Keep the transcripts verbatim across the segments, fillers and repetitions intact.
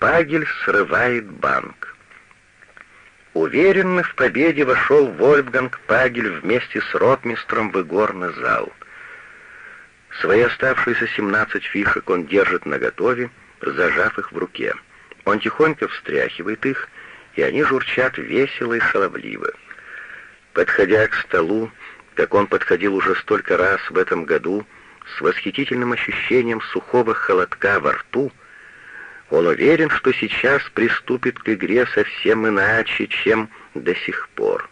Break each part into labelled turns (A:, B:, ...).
A: Пагель срывает банк. Уверенно в победе вошел Вольфганг Пагель вместе с ротмистром в игорный зал. Свои оставшиеся семнадцать фишек он держит наготове, зажав их в руке. Он тихонько встряхивает их, и они журчат весело и шаловливо. Подходя к столу, как он подходил уже столько раз в этом году, с восхитительным ощущением сухого холодка во рту, он уверен, что сейчас приступит к игре совсем иначе, чем до сих пор.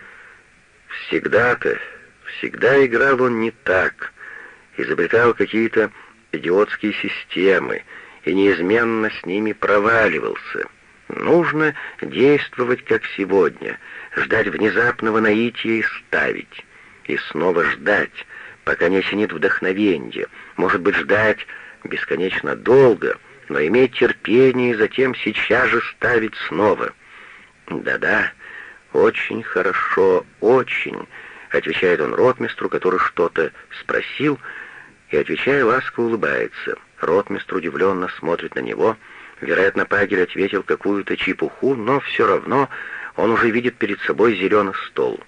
A: Всегда-то, всегда играл он не так, изобретал какие-то идиотские системы и неизменно с ними проваливался. Нужно действовать, как сегодня, ждать внезапного наития и ставить. И снова ждать, пока не осенит вдохновенье. Может быть, ждать бесконечно долго, но иметь терпение и затем сейчас же ставить снова. «Да-да, очень хорошо, очень», — отвечает он ротмистру, который что-то спросил, и, отвечая, ласково улыбается. Ротмистр удивленно смотрит на него. Вероятно, Пагель ответил какую-то чепуху, но все равно он уже видит перед собой зеленый стол.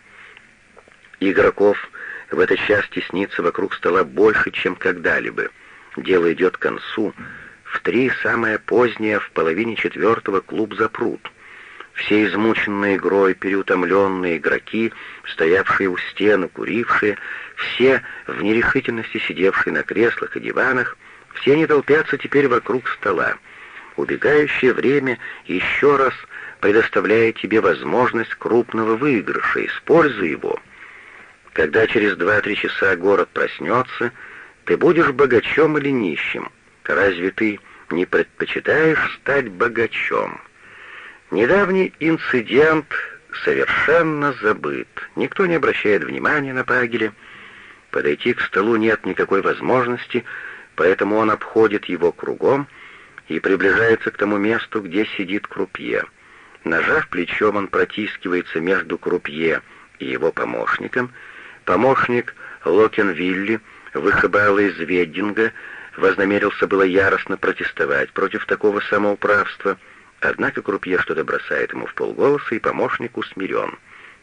A: Игроков в этот час теснится вокруг стола больше, чем когда-либо. Дело идет к концу. В три, самое позднее, в половине четвертого клуб запрут. Все измученные игрой, переутомленные игроки, стоявшие у стены, курившие, все в нерешительности сидевшие на креслах и диванах, все они толпятся теперь вокруг стола. Убегающее время еще раз предоставляет тебе возможность крупного выигрыша. Используй его. Когда через два-три часа город проснется, ты будешь богачом или нищим. Разве ты не предпочитаешь стать богачом? Недавний инцидент совершенно забыт. Никто не обращает внимания на Пагеля. Подойти к столу нет никакой возможности, поэтому он обходит его кругом и приближается к тому месту, где сидит крупье. Нажав плечом, он протискивается между крупье и его помощником. Помощник Локенвилли, вышибала из Веддинга, вознамерился было яростно протестовать против такого самоуправства, однако крупье что-то бросает ему в полголоса, и помощник усмирен.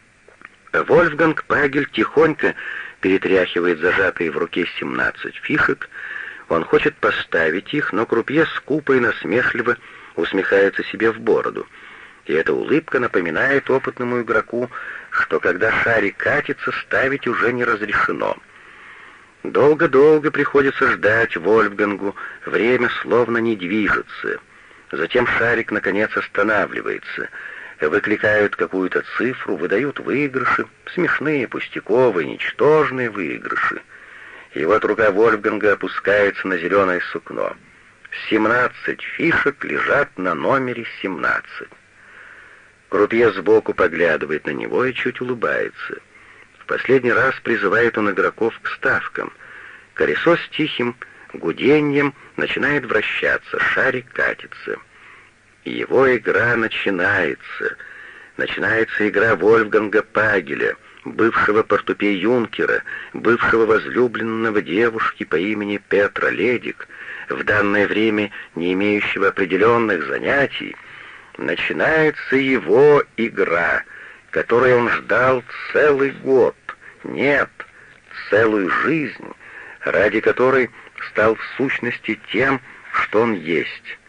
A: Вольфганг Пагель тихонько перетряхивает зажатые в руке семнадцать фишек. Он хочет поставить их, но крупье скупо и насмешливо усмехается себе в бороду. И эта улыбка напоминает опытному игроку, что когда шарик катится, ставить уже не разрешено. Долго-долго приходится ждать Вольфгангу, время словно не движется. Затем шарик наконец останавливается. Выкликают какую-то цифру, выдают выигрыши, смешные, пустяковые, ничтожные выигрыши. И вот рука Вольфганга опускается на зеленое сукно. семнадцать фишек лежат на номере семнадцать. Крупье сбоку поглядывает на него и чуть улыбается. В последний раз призывает он игроков к ставкам. Колесо с тихим гуденьем начинает вращаться, шарик катится. Его игра начинается. Начинается игра Вольфганга Пагеля, бывшего портупей-юнкера, бывшего возлюбленного девушки по имени Петра Ледик, в данное время не имеющего определенных занятий. Начинается его игра, которую он ждал целый год, нет, целую жизнь, ради которой стал в сущности тем, что он есть.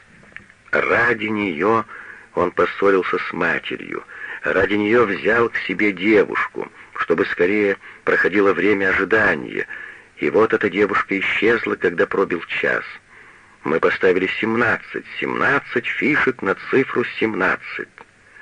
A: Ради нее он поссорился с матерью, ради нее взял к себе девушку, чтобы скорее проходило время ожидания, и вот эта девушка исчезла, когда пробил час. Мы поставили семнадцать, семнадцать фишек на цифру семнадцать.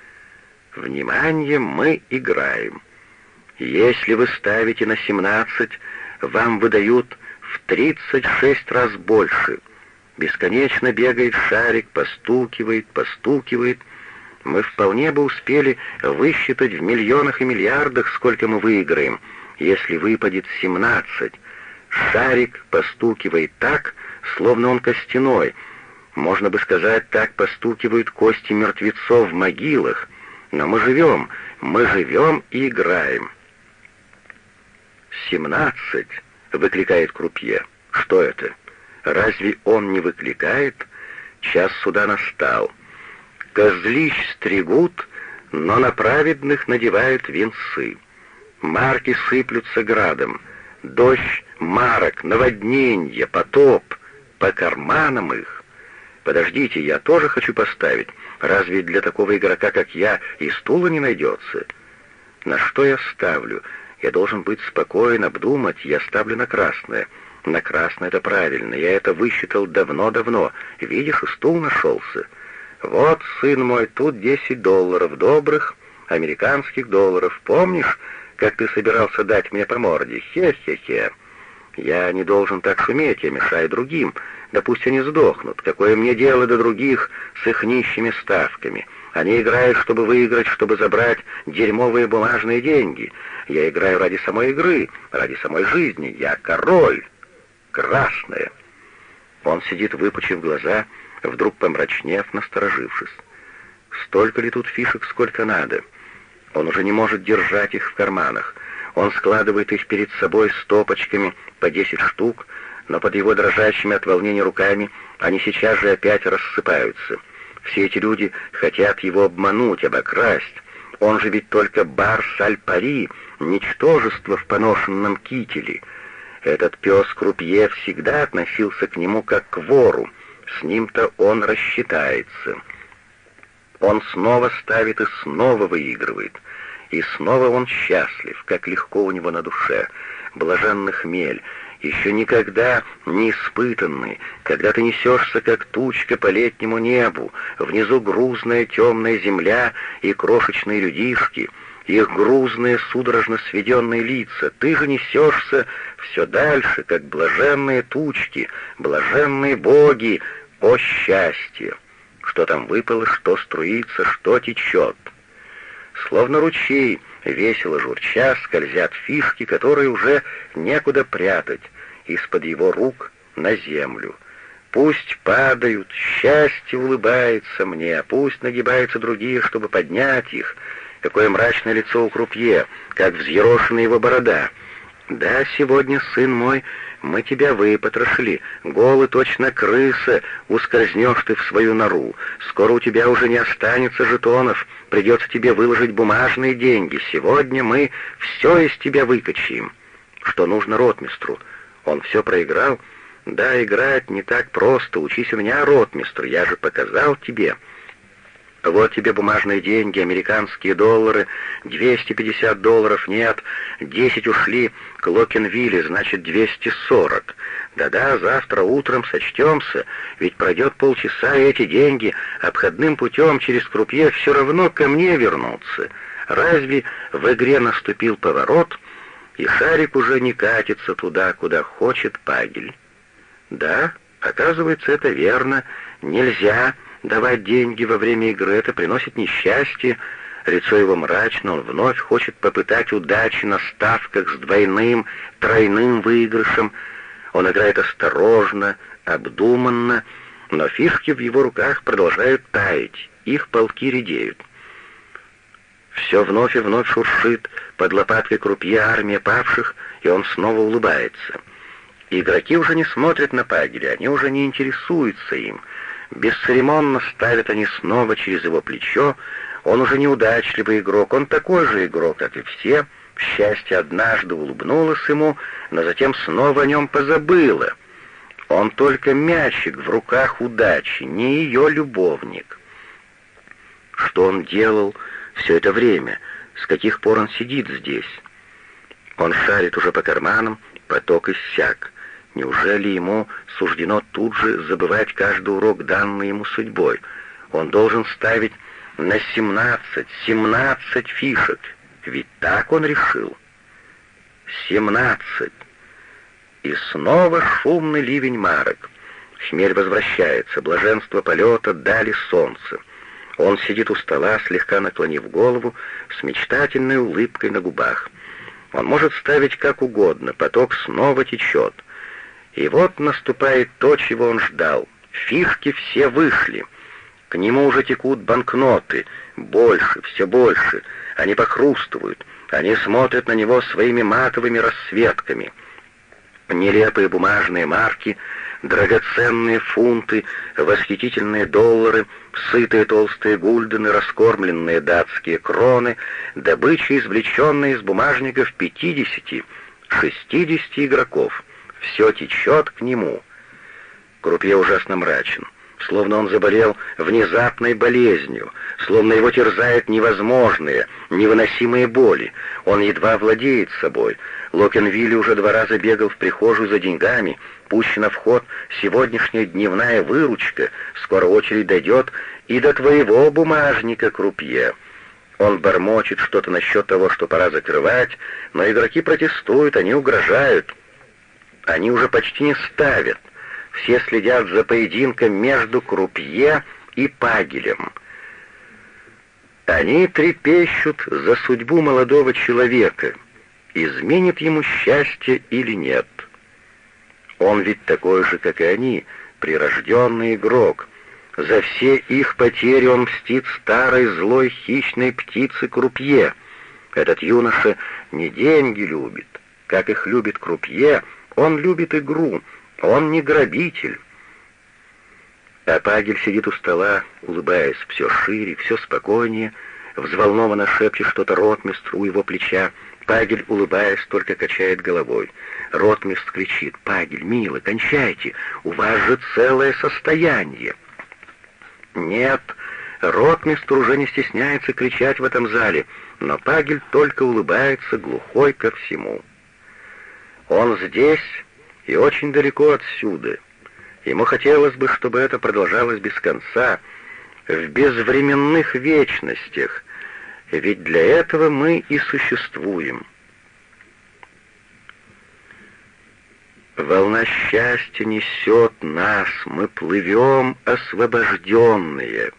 A: Внимание, мы играем. Если вы ставите на семнадцать, вам выдают в тридцать шесть раз больше. Бесконечно бегает шарик, постукивает, постукивает. Мы вполне бы успели высчитать в миллионах и миллиардах, сколько мы выиграем, если выпадет семнадцать. Шарик постукивает так, словно он костяной. Можно бы сказать, так постукивают кости мертвецов в могилах. Но мы живем, мы живем и играем. «Семнадцать!» — выкликает крупье. Что это? Разве он не выкликает? час суда настал. Козлищ стригут, но на праведных надевают венцы. Марки сыплются градом, дождь, марок, наводненье, потоп, по карманам их. Подождите, я тоже хочу поставить. Разве для такого игрока, как я, и стула не найдется? На что я ставлю? Я должен быть спокоен, обдумать. Я ставлю на красное. На красное — это правильно. Я это высчитал давно-давно. Видишь, и стул нашелся. Вот, сын мой, тут десять долларов добрых, американских долларов. Помнишь, как ты собирался дать мне по морде? Хе-хе-хе. Я не должен так шуметь, я мешаю другим. Да пусть они сдохнут. Какое мне дело до других с их нищими ставками? Они играют, чтобы выиграть, чтобы забрать дерьмовые бумажные деньги. Я играю ради самой игры, ради самой жизни. Я король. Красное. Он сидит, выпучив глаза, вдруг помрачнев, насторожившись. Столько ли тут фишек, сколько надо? Он уже не может держать их в карманах. Он складывает их перед собой стопочками по десять штук, но под его дрожащими от волнения руками они сейчас же опять рассыпаются. Все эти люди хотят его обмануть, обокрасть. Он же ведь только барс аль-пари, ничтожество в поношенном кителе. Этот пес-крупье всегда относился к нему как к вору. С ним-то он рассчитается. Он снова ставит и снова выигрывает. И снова он счастлив, как легко у него на душе. Блаженный хмель, еще никогда не испытанный, когда ты несешься, как тучка по летнему небу, внизу грузная темная земля и крошечные людишки, их грузные судорожно сведенные лица. Ты же несешься все дальше, как блаженные тучки, блаженные боги. О счастье! Что там выпало, что струится, что течет. Словно ручей, весело журча, скользят фишки, которые уже некуда прятать, из-под его рук на землю. Пусть падают, счастье улыбается мне, пусть нагибаются другие, чтобы поднять их. Какое мрачное лицо у крупье, как взъерошена его борода. Да, сегодня, сын мой, мы тебя выпотрошили, голый точно крыса, ускользнешь ты в свою нору. Скоро у тебя уже не останется жетонов, придется тебе выложить бумажные деньги. Сегодня мы все из тебя выкачаем. Что нужно ротмистру? Он все проиграл? Да, играть не так просто, учись у меня, ротмистр, я же показал тебе. Вот тебе бумажные деньги, американские доллары, двести пятьдесят долларов нет, десять ушли к Локенвилле, значит двести сорок. Да-да, завтра утром сочтемся, ведь пройдет полчаса, и эти деньги обходным путем через крупье все равно ко мне вернутся. Разве в игре наступил поворот, и шарик уже не катится туда, куда хочет Пагель? Да, оказывается, это верно, нельзя давать деньги во время игры, это приносит несчастье. Лицо его мрачно, он вновь хочет попытать удачи на ставках с двойным, тройным выигрышем. Он играет осторожно, обдуманно, но фишки в его руках продолжают таять, их полки редеют. Все вновь и вновь шуршит под лопаткой крупье армия павших, и он снова улыбается. Игроки уже не смотрят на Пагеля, они уже не интересуются им. Бесцеремонно ставят они снова через его плечо. Он уже неудачливый игрок, он такой же игрок, как и все. Счастье однажды улыбнулось ему, но затем снова о нем позабыло. Он только мячик в руках удачи, не ее любовник. Что он делал все это время? С каких пор он сидит здесь? Он шарит уже по карманам, поток иссяк. Неужели ему суждено тут же забывать каждый урок, данный ему судьбой? Он должен ставить на семнадцать, семнадцать фишек. Ведь так он решил. Семнадцать. И снова шумный ливень марок. Хмель возвращается, блаженство полета дали солнце. Он сидит у стола, слегка наклонив голову, с мечтательной улыбкой на губах. Он может ставить как угодно, поток снова течет. И вот наступает то, чего он ждал. Фишки все вышли. К нему уже текут банкноты. Больше, все больше. Они похрустывают. Они смотрят на него своими матовыми расцветками. Нелепые бумажные марки драгоценные фунты, восхитительные доллары, сытые толстые гульдены, раскормленные датские кроны, добыча, извлеченная из бумажников пятидесяти, шестидесяти игроков. Все течет к нему. Крупье ужасно мрачен, словно он заболел внезапной болезнью, словно его терзают невозможные, невыносимые боли. Он едва владеет собой. Локенвилли уже два раза бегал в прихожую за деньгами. Пущена в ход сегодняшняя дневная выручка. Скоро очередь дойдет и до твоего бумажника, крупье. Он бормочет что-то насчет того, что пора закрывать, но игроки протестуют, они угрожают. Они уже почти не ставят. Все следят за поединком между крупье и Пагелем. Они трепещут за судьбу молодого человека, изменит ему счастье или нет. Он ведь такой же, как и они, прирожденный игрок. За все их потери он мстит старой злой хищной птице крупье. Этот юноша не деньги любит, как их любит крупье, он любит игру, он не грабитель. А Пагель сидит у стола, улыбаясь все шире, все спокойнее, взволнованно шепчет что-то ротмистру у его плеча. Пагель, улыбаясь, только качает головой. Ротмистр кричит: «Пагель, милый, кончайте, у вас же целое состояние». Нет, ротмистр уже не стесняется кричать в этом зале, но Пагель только улыбается, глухой ко всему. Он здесь и очень далеко отсюда. Ему хотелось бы, чтобы это продолжалось без конца, в безвременных вечностях, ведь для этого мы и существуем. Волна счастья несет нас, мы плывем освобожденные,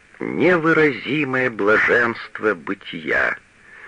A: невыразимое блаженство бытия.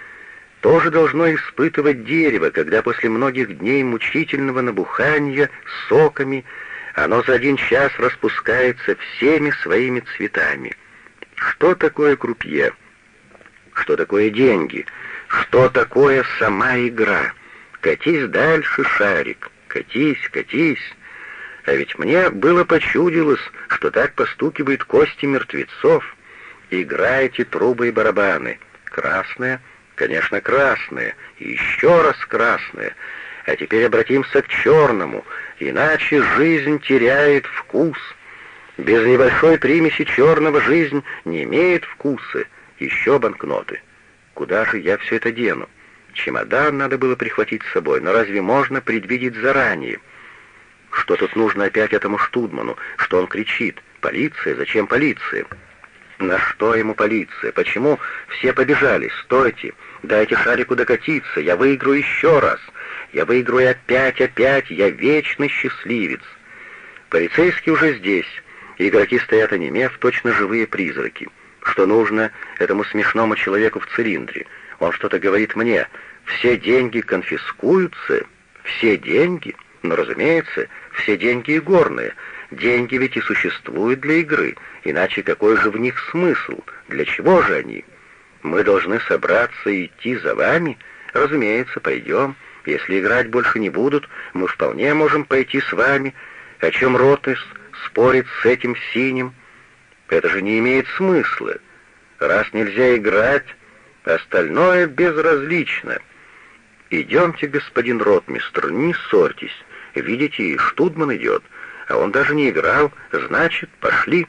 A: Тоже должно испытывать дерево, когда после многих дней мучительного набухания соками оно за один час распускается всеми своими цветами. Что такое крупье? Что такое деньги? Что такое сама игра? Катись дальше, шарик, катись, катись. А ведь мне было почудилось, что так постукивают кости мертвецов. Играйте трубы и барабаны. Красное? Конечно, красное. И еще раз красное. А теперь обратимся к черному, иначе жизнь теряет вкус. Без небольшой примеси черного жизнь не имеет вкуса. Еще банкноты. Куда же я все это дену? Чемодан надо было прихватить с собой, но разве можно предвидеть заранее? Что тут нужно опять этому Штудману? Что он кричит? Полиция? Зачем полиция? На что ему полиция? Почему все побежали? Стойте! Дайте шарику докатиться! Я выиграю еще раз! Я выиграю опять, опять! Я вечный счастливец! Полицейские уже здесь. Игроки стоят онемев, точно живые призраки. Что нужно этому смешному человеку в цилиндре? Он что-то говорит мне. Все деньги конфискуются? Все деньги? Ну, разумеется, все деньги игорные. Деньги ведь и существуют для игры. Иначе какой же в них смысл? Для чего же они? Мы должны собраться и идти за вами? Разумеется, пойдем. Если играть больше не будут, мы вполне можем пойти с вами. О чем Ротмистр спорит с этим синим? Это же не имеет смысла. Раз нельзя играть, остальное безразлично. Идемте, господин ротмистр, не ссорьтесь. Видите, и Штудман идет, а он даже не играл, значит, пошли.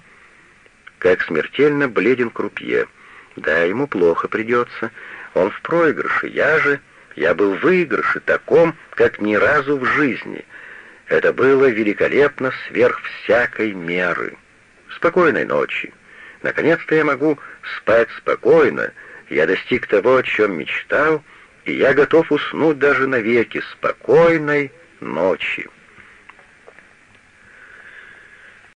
A: Как смертельно бледен крупье. Да, ему плохо придется. Он в проигрыше, я же... Я был в выигрыше, таком, как ни разу в жизни. Это было великолепно сверх всякой меры. Спокойной ночи. Наконец-то я могу спать спокойно. Я достиг того, о чем мечтал, и я готов уснуть даже навеки. Спокойной ночи.